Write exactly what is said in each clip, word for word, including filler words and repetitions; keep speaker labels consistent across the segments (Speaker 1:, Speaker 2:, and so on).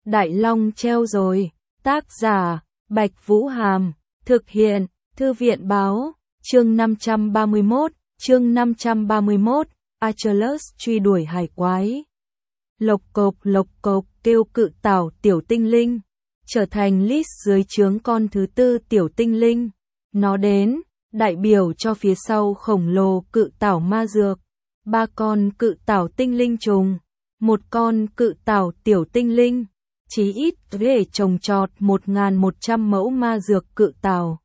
Speaker 1: Đại Long treo rồi. Tác giả, Bạch Vũ Hàm. Thực hiện, Thư viện Báo. Chương năm trăm ba mươi mốt, chương năm trăm ba mươi mốt, Achilles truy đuổi hải quái. Lộc cộc lộc cộc kêu cự tảo tiểu tinh linh, trở thành list dưới trướng con thứ tư tiểu tinh linh. Nó đến, đại biểu cho phía sau khổng lồ cự tảo ma dược, ba con cự tảo tinh linh trùng, một con cự tảo tiểu tinh linh, chí ít để trồng trọt một nghìn một trăm mẫu ma dược cự tảo.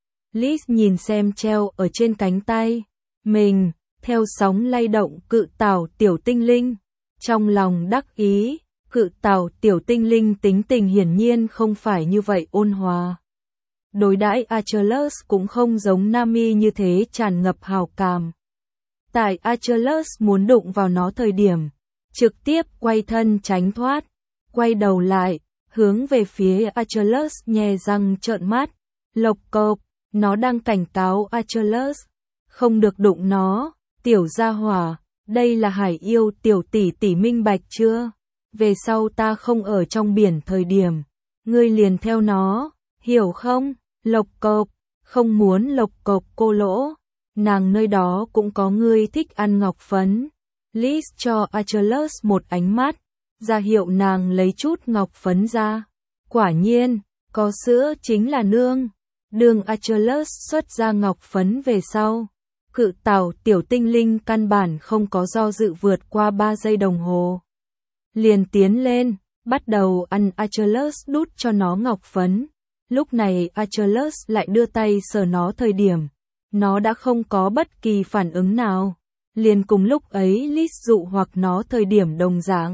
Speaker 1: Liz nhìn xem treo ở trên cánh tay mình, theo sóng lay động cự tảo tiểu tinh linh, trong lòng đắc ý. Cự tảo tiểu tinh linh tính tình hiển nhiên không phải như vậy ôn hòa. Đối đãi Achilles cũng không giống Nami như thế tràn ngập hào cảm. Tại Achilles muốn đụng vào nó thời điểm, trực tiếp quay thân tránh thoát, quay đầu lại, hướng về phía Achilles nhe răng trợn mắt. Lộc cộc, nó đang cảnh cáo Achilles, không được đụng nó, tiểu gia hỏa, đây là hải yêu tiểu tỷ tỷ minh bạch chưa? Về sau ta không ở trong biển thời điểm, ngươi liền theo nó, hiểu không? Lộc cộc, không muốn lộc cộc cô lỗ, nàng nơi đó cũng có ngươi thích ăn ngọc phấn. Liz cho Achilles một ánh mắt, ra hiệu nàng lấy chút ngọc phấn ra. Quả nhiên, có sữa chính là nương. Đường Achilles xuất ra ngọc phấn về sau, cự tảo tiểu tinh linh căn bản không có do dự vượt qua ba giây đồng hồ. Liền tiến lên, bắt đầu ăn. Achilles đút cho nó ngọc phấn. Lúc này Achilles lại đưa tay sờ nó thời điểm, nó đã không có bất kỳ phản ứng nào. Liền cùng lúc ấy Liz dụ hoặc nó thời điểm đồng dạng.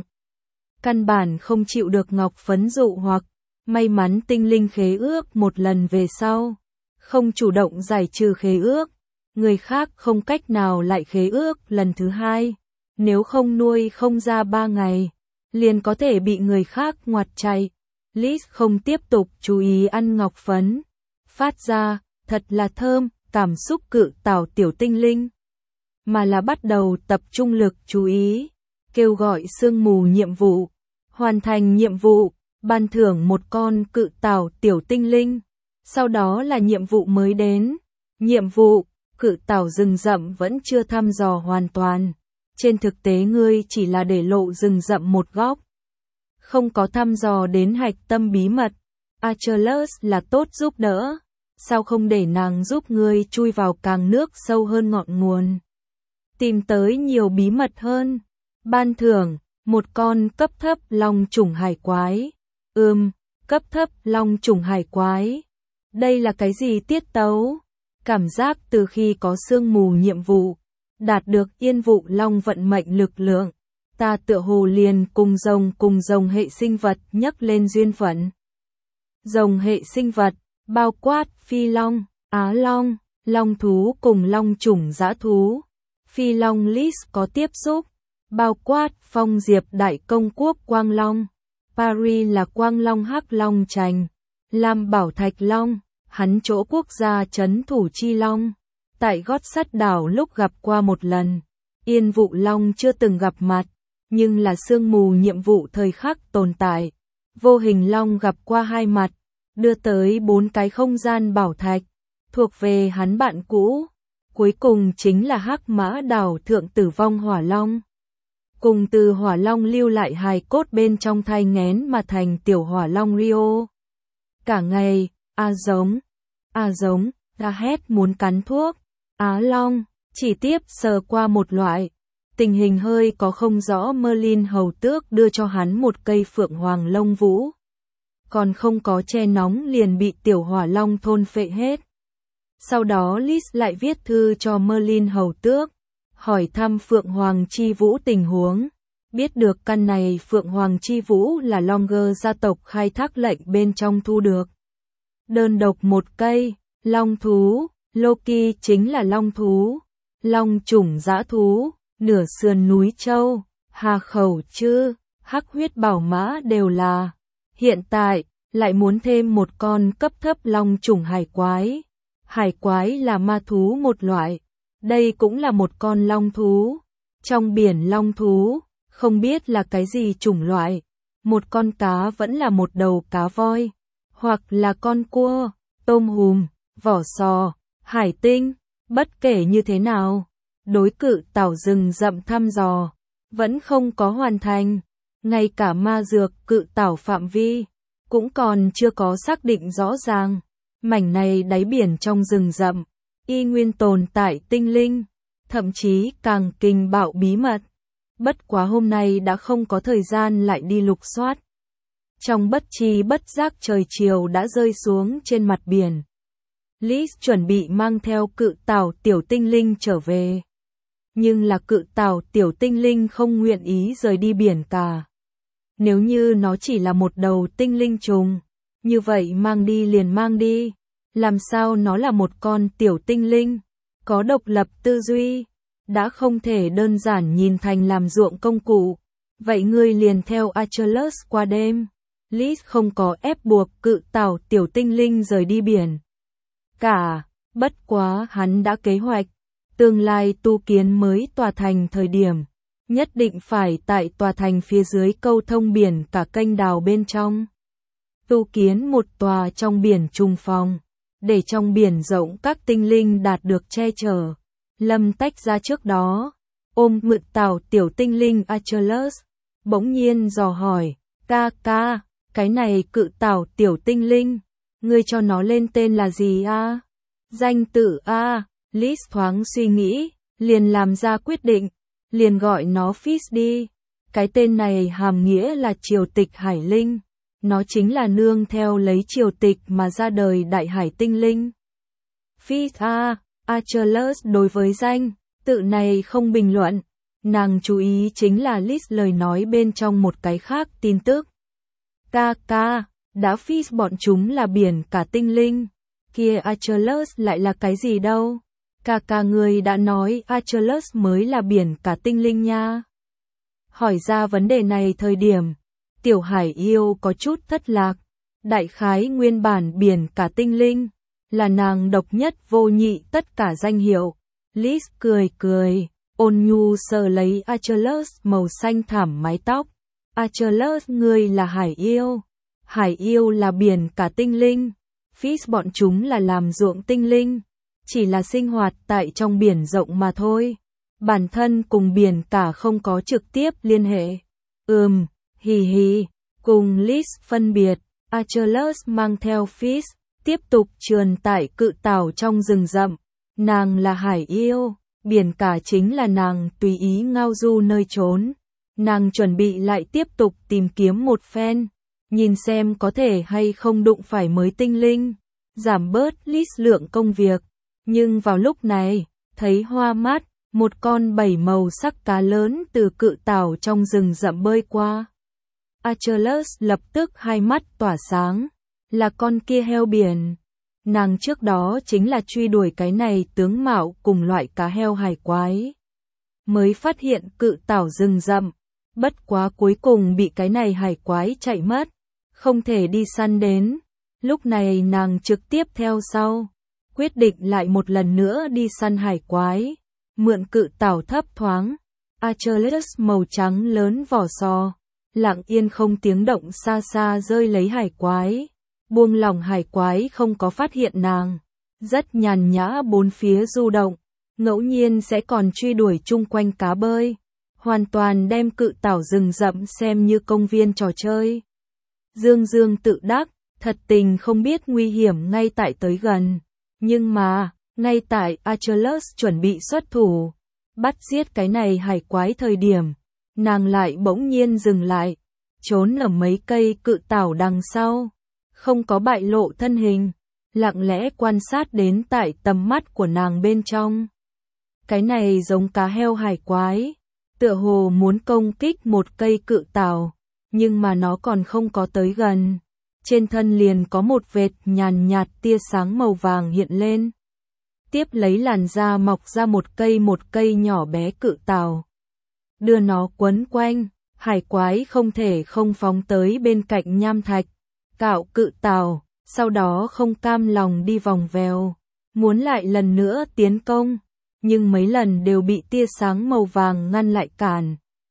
Speaker 1: Căn bản không chịu được ngọc phấn dụ hoặc, may mắn tinh linh khế ước một lần về sau, không chủ động giải trừ khế ước. Người khác không cách nào lại khế ước lần thứ hai, nếu không nuôi không ra ba ngày, liền có thể bị người khác ngoặt chạy. Liz không tiếp tục chú ý ăn ngọc phấn, phát ra, thật là thơm, cảm xúc cự tảo tiểu tinh linh, mà là bắt đầu tập trung lực chú ý, kêu gọi sương mù nhiệm vụ, hoàn thành nhiệm vụ, ban thưởng một con cự tảo tiểu tinh linh, sau đó là nhiệm vụ mới đến, nhiệm vụ, cự tảo rừng rậm vẫn chưa thăm dò hoàn toàn, trên thực tế ngươi chỉ là để lộ rừng rậm một góc, không có thăm dò đến hạch tâm bí mật. Achilles là tốt giúp đỡ, sao không để nàng giúp ngươi chui vào càng nước sâu hơn ngọn nguồn, tìm tới nhiều bí mật hơn. Ban thưởng, một con cấp thấp long chủng hải quái. Ừm, cấp thấp long chủng hải quái. Đây là cái gì tiết tấu? Cảm giác từ khi có sương mù nhiệm vụ, đạt được yên vụ long vận mệnh lực lượng, ta tựa hồ liền cùng rồng cùng rồng hệ sinh vật nhắc lên duyên phận. Rồng hệ sinh vật, bao quát phi long, á long, long thú cùng long chủng dã thú. Phi long Liz có tiếp xúc, bao quát phong diệp đại công quốc quang long, Paris là quang long hắc long trành, Lam bảo thạch long, hắn chỗ quốc gia trấn thủ chi long. Tại gót sắt đảo lúc gặp qua một lần, yên vụ long chưa từng gặp mặt, nhưng là sương mù nhiệm vụ thời khắc tồn tại. Vô hình long gặp qua hai mặt, đưa tới bốn cái không gian bảo thạch, thuộc về hắn bạn cũ. Cuối cùng chính là hắc mã đảo thượng tử vong hỏa long. Cùng từ hỏa long lưu lại hài cốt bên trong thai nghén mà thành tiểu hỏa long Rio. Cả ngày, a giống, a giống, a hét muốn cắn thuốc. Á long, chỉ tiếp sờ qua một loại. Tình hình hơi có không rõ. Merlin hầu tước đưa cho hắn một cây phượng hoàng lông vũ. Còn không có che nóng liền bị tiểu hỏa long thôn phệ hết. Sau đó Liz lại viết thư cho Merlin hầu tước, hỏi thăm Phượng Hoàng Chi Vũ tình huống. Biết được căn này Phượng Hoàng Chi Vũ là Longer gia tộc khai thác lệnh bên trong thu được. Đơn độc một cây, long thú, Loki chính là long thú, long chủng dã thú, nửa sườn núi châu, hà khẩu chư, hắc huyết bảo mã đều là. Hiện tại, lại muốn thêm một con cấp thấp long chủng hải quái. Hải quái là ma thú một loại, đây cũng là một con long thú. Trong biển long thú, không biết là cái gì chủng loại. một con cá vẫn là một đầu cá voi, hoặc là con cua, tôm hùm, vỏ sò, hải tinh, bất kể như thế nào, đối cự tảo rừng rậm thăm dò, vẫn không có hoàn thành, ngay cả ma dược cự tảo phạm vi, cũng còn chưa có xác định rõ ràng, mảnh này đáy biển trong rừng rậm, y nguyên tồn tại tinh linh, thậm chí càng kinh bạo bí mật. Bất quá hôm nay đã không có thời gian lại đi lục soát. Trong bất tri bất giác trời chiều đã rơi xuống trên mặt biển. Liz chuẩn bị mang theo cự tảo tiểu tinh linh trở về. Nhưng là cự tảo tiểu tinh linh không nguyện ý rời đi biển cả. Nếu như nó chỉ là một đầu tinh linh trùng, như vậy mang đi liền mang đi. Làm sao nó là một con tiểu tinh linh, có độc lập tư duy, đã không thể đơn giản nhìn thành làm ruộng công cụ. Vậy ngươi liền theo Achilles qua đêm. Liz không có ép buộc cự tảo tiểu tinh linh rời đi biển cả, bất quá hắn đã kế hoạch, tương lai tu kiến mới tòa thành thời điểm, nhất định phải tại tòa thành phía dưới câu thông biển cả kênh đào bên trong. Tu kiến một tòa trong biển trùng phòng, để trong biển rộng các tinh linh đạt được che chở. Lâm tách ra trước đó, ôm mượn tảo tiểu tinh linh Achilles, bỗng nhiên dò hỏi, ca ca, cái này cự tảo tiểu tinh linh, ngươi cho nó lên tên là gì a? Danh tự a? Liz thoáng suy nghĩ, liền làm ra quyết định, liền gọi nó Fish đi. Cái tên này hàm nghĩa là triều tịch hải linh, nó chính là nương theo lấy triều tịch mà ra đời đại hải tinh linh. Fish a, Achilles đối với danh tự này không bình luận, nàng chú ý chính là Liz lời nói bên trong một cái khác tin tức. Ca ca, đã Fish bọn chúng là biển cả tinh linh, kia Achilles lại là cái gì đâu? Ca ca người đã nói Achilles mới là biển cả tinh linh nha. Hỏi ra vấn đề này thời điểm, tiểu hải yêu có chút thất lạc, đại khái nguyên bản biển cả tinh linh, là nàng độc nhất vô nhị tất cả danh hiệu. Liz cười cười, ôn nhu sờ lấy Achilles màu xanh thẳm mái tóc. Achilles ngươi là hải yêu, hải yêu là biển cả tinh linh, Fish bọn chúng là làm ruộng tinh linh, chỉ là sinh hoạt tại trong biển rộng mà thôi, bản thân cùng biển cả không có trực tiếp liên hệ. Ừm, hì hì, cùng Liz phân biệt, Achilles mang theo Fish, tiếp tục trườn tại cự tảo trong rừng rậm, nàng là hải yêu, biển cả chính là nàng tùy ý ngao du nơi trốn. Nàng chuẩn bị lại tiếp tục tìm kiếm một phen, nhìn xem có thể hay không đụng phải mới tinh linh, giảm bớt Liz lượng công việc. Nhưng vào lúc này, thấy hoa mát, một con bảy màu sắc cá lớn từ cự tảo trong rừng rậm bơi qua. Achilles lập tức hai mắt tỏa sáng, là con kia heo biển. Nàng trước đó chính là truy đuổi cái này tướng mạo cùng loại cá heo hải quái, mới phát hiện cự tảo rừng rậm. Bất quá cuối cùng bị cái này hải quái chạy mất, không thể đi săn đến. Lúc này nàng trực tiếp theo sau, quyết định lại một lần nữa đi săn hải quái, mượn cự tảo thấp thoáng. Achilles màu trắng lớn vỏ sò, lặng yên không tiếng động xa xa rơi lấy hải quái, buông lỏng hải quái không có phát hiện nàng, rất nhàn nhã bốn phía du động, ngẫu nhiên sẽ còn truy đuổi chung quanh cá bơi. Hoàn toàn đem cự tảo rừng rậm xem như công viên trò chơi. Dương Dương tự đắc, thật tình không biết nguy hiểm ngay tại tới gần. Nhưng mà, ngay tại Achilles chuẩn bị xuất thủ, bắt giết cái này hải quái thời điểm, nàng lại bỗng nhiên dừng lại, trốn ở mấy cây cự tảo đằng sau, không có bại lộ thân hình, lặng lẽ quan sát đến tại tầm mắt của nàng bên trong. Cái này giống cá heo hải quái, tựa hồ muốn công kích một cây cự tảo, nhưng mà nó còn không có tới gần. Trên thân liền có một vệt nhàn nhạt tia sáng màu vàng hiện lên. Tiếp lấy làn da mọc ra một cây một cây nhỏ bé cự tảo. Đưa nó quấn quanh, hải quái không thể không phóng tới bên cạnh nham thạch, cạo cự tảo, sau đó không cam lòng đi vòng vèo, muốn lại lần nữa tiến công. Nhưng mấy lần đều bị tia sáng màu vàng ngăn lại cản.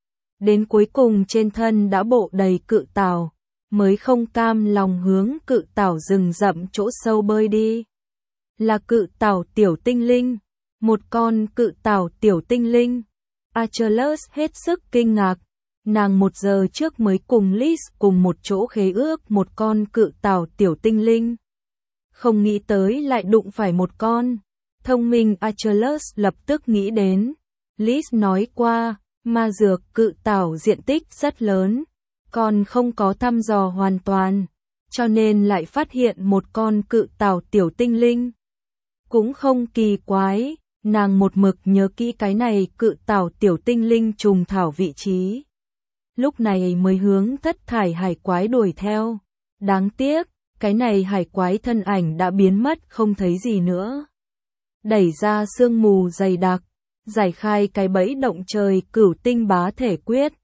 Speaker 1: đến cuối cùng trên thân đã bộ đầy cự tảo, mới không cam lòng hướng cự tảo rừng rậm chỗ sâu bơi đi. Là cự tảo tiểu tinh linh, một con cự tảo tiểu tinh linh. Achilles hết sức kinh ngạc, nàng một giờ trước mới cùng Lys cùng một chỗ khế ước một con cự tảo tiểu tinh linh. Không nghĩ tới lại đụng phải một con. Thông minh Achilles lập tức nghĩ đến. Lys nói qua, ma dược cự tảo diện tích rất lớn, còn không có thăm dò hoàn toàn, cho nên lại phát hiện một con cự tảo tiểu tinh linh. Cũng không kỳ quái, nàng một mực nhớ kỹ cái này cự tảo tiểu tinh linh trùng thảo vị trí. Lúc này mới hướng thất thải hải quái đuổi theo. Đáng tiếc, cái này hải quái thân ảnh đã biến mất không thấy gì nữa. Đẩy ra sương mù dày đặc, giải khai cái bẫy động trời cửu tinh bá thể quyết.